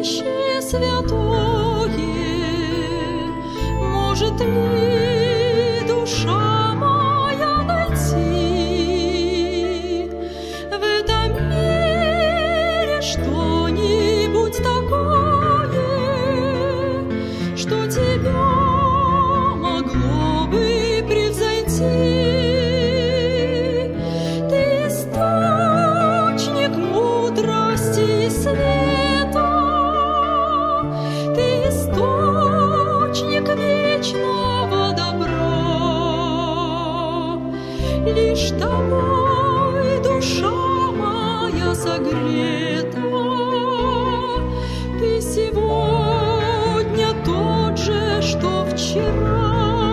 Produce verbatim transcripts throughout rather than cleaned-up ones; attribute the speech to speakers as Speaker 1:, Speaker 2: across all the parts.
Speaker 1: сокровище святое, может ли душа моя найти в этом мире что-нибудь такое, что тебя могло бы превзойти? Ты источник мудрости и света, ты источник вечного добра. Лишь тобой душа моя согрета, ты сегодня тот же, что вчера.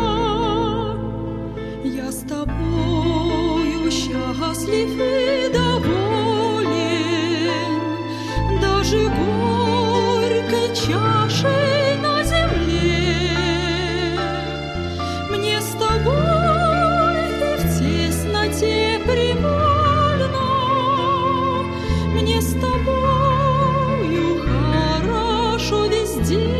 Speaker 1: Я с тобою счастлив и доволен, даже горькой чашей на земле. Мне с тобой и в тесноте привольно, мне с тобою хорошо везде,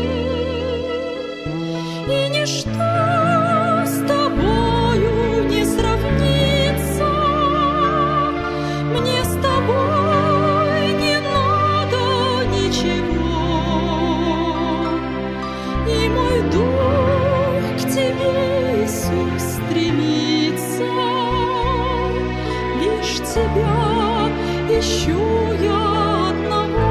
Speaker 1: и ничто с тобою не сравнится. Мне с тобой не надо ничего, и мой дух к тебе, Иисус, стремится. Лишь тебя ищу я одного.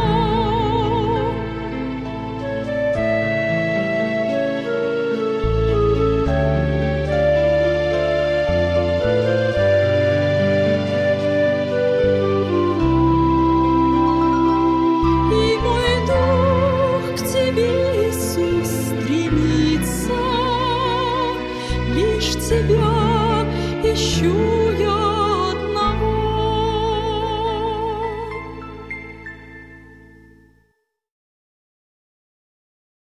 Speaker 1: И мой дух к тебе, Иисус, стремится. Лишь тебя ищу